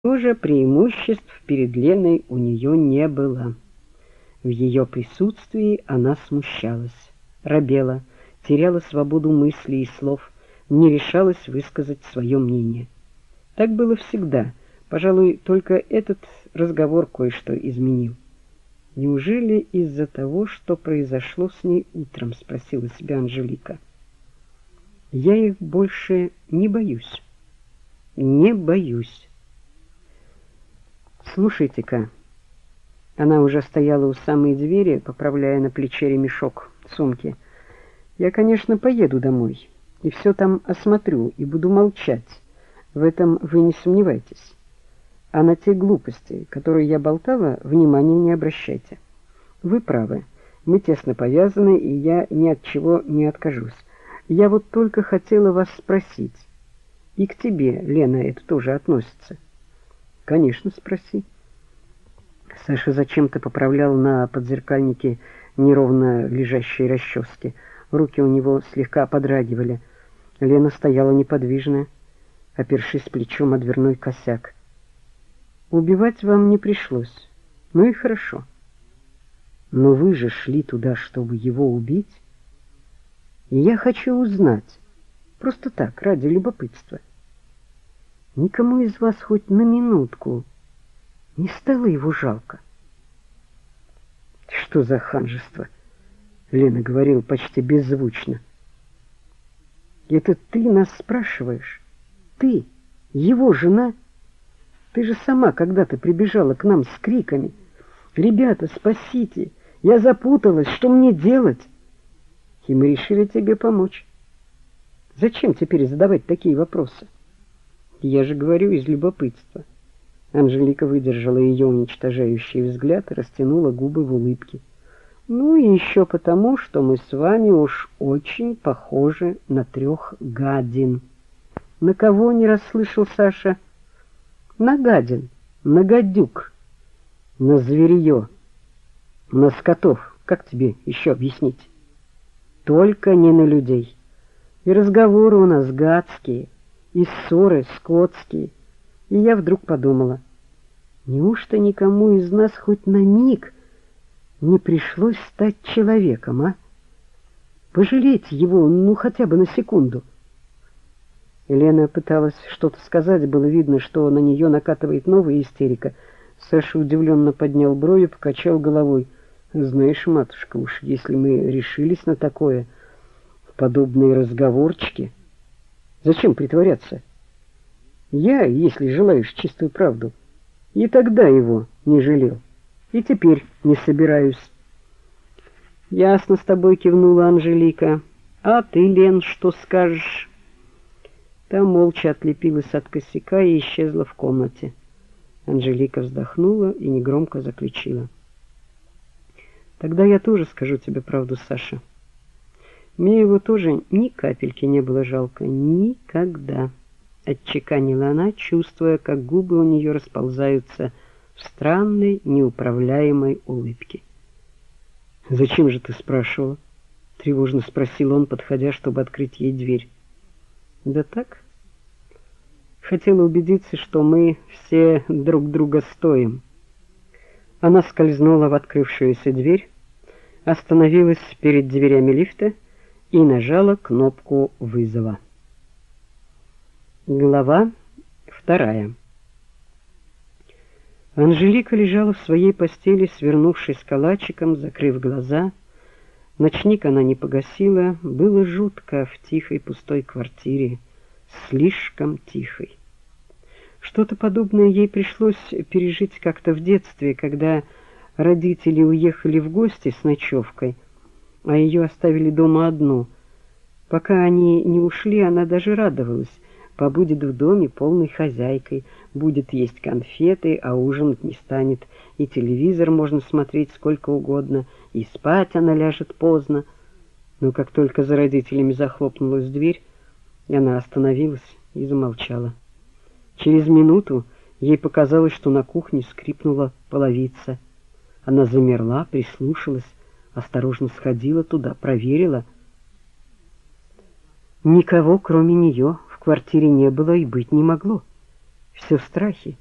Тоже преимуществ перед Леной у нее не было. В ее присутствии она смущалась, робела, теряла свободу мыслей и слов, не решалась высказать свое мнение. Так было всегда. Пожалуй, только этот разговор кое-что изменил. Неужели из-за того, что произошло с ней утром, спросила себя Анжелика. Я их больше не боюсь. Не боюсь. Слушайте-ка. Она уже стояла у самой двери, поправляя на плече ремешок сумки. Я, конечно, поеду домой и все там осмотрю и буду молчать. В этом вы не сомневайтесь. А на те глупости, которые я болтала, внимания не обращайте. Вы правы. Мы тесно повязаны, и я ни от чего не откажусь. Я вот только хотела вас спросить. И к тебе, Лена, это тоже относится? Конечно, спроси. Саша зачем-то поправлял на подзеркальнике неровно лежащие расчески. Руки у него слегка подрагивали. Лена стояла неподвижно, опершись плечом о дверной косяк. Убивать вам не пришлось. Ну и хорошо. Но вы же шли туда, чтобы его убить. И я хочу узнать, просто так, ради любопытства. Никому из вас хоть на минутку не стало его жалко? Что за ханжество? Лена говорила почти беззвучно. Это ты нас спрашиваешь? Ты, его жена? Ты же сама когда-то прибежала к нам с криками: «Ребята, спасите! Я запуталась, что мне делать?» И мы решили тебе помочь. Зачем теперь задавать такие вопросы? Я же говорю из любопытства. Анжелика выдержала ее уничтожающий взгляд и растянула губы в улыбке. Ну и еще потому, что мы с вами уж очень похожи на 3 гадин. На кого не расслышал Саша? На гадин, на гадюк, на зверье, на скотов. Как тебе еще объяснить? Только не на людей. И разговоры у нас гадские, и ссоры скотские. И я вдруг подумала, неужто никому из нас хоть на миг не пришлось стать человеком, а? Пожалеть его, ну хотя бы на секунду. Елена пыталась что-то сказать, было видно, что на нее накатывает новая истерика. Саша удивленно поднял брови, покачал головой. Знаешь, матушка, уж если мы решились на такое, в подобные разговорчики, зачем притворяться? Я, если желаешь чистую правду, и тогда его не жалел, и теперь не собираюсь. Ясно с тобой, кивнула Анжелика. А ты, Лен, что скажешь? Та молча отлепилась от косяка и исчезла в комнате. Анжелика вздохнула и негромко заключила: тогда я тоже скажу тебе правду, Саша. Мне его тоже ни капельки не было жалко, никогда. Отчеканила она, чувствуя, как губы у нее расползаются в странной, неуправляемой улыбке. «Зачем же ты спрашивала?» — тревожно спросил он, подходя, чтобы открыть ей дверь. «Да так. Хотела убедиться, что мы все друг друга стоим». Она скользнула в открывшуюся дверь, остановилась перед дверями лифта и нажала кнопку вызова. Глава 2. Анжелика лежала в своей постели, свернувшись калачиком, закрыв глаза. Ночник она не погасила. Было жутко в тихой пустой квартире, слишком тихой. Что-то подобное ей пришлось пережить как-то в детстве, когда родители уехали в гости с ночевкой, а ее оставили дома одну. Пока они не ушли, она даже радовалась. Побудет в доме полной хозяйкой, будет есть конфеты, а ужинать не станет, и телевизор можно смотреть сколько угодно, и спать она ляжет поздно. Но как только за родителями захлопнулась дверь, она остановилась и замолчала. Через минуту ей показалось, что на кухне скрипнула половица. Она замерла, прислушалась, осторожно сходила туда, проверила. Никого, кроме нее, в квартире не было и быть не могло. Все страхи.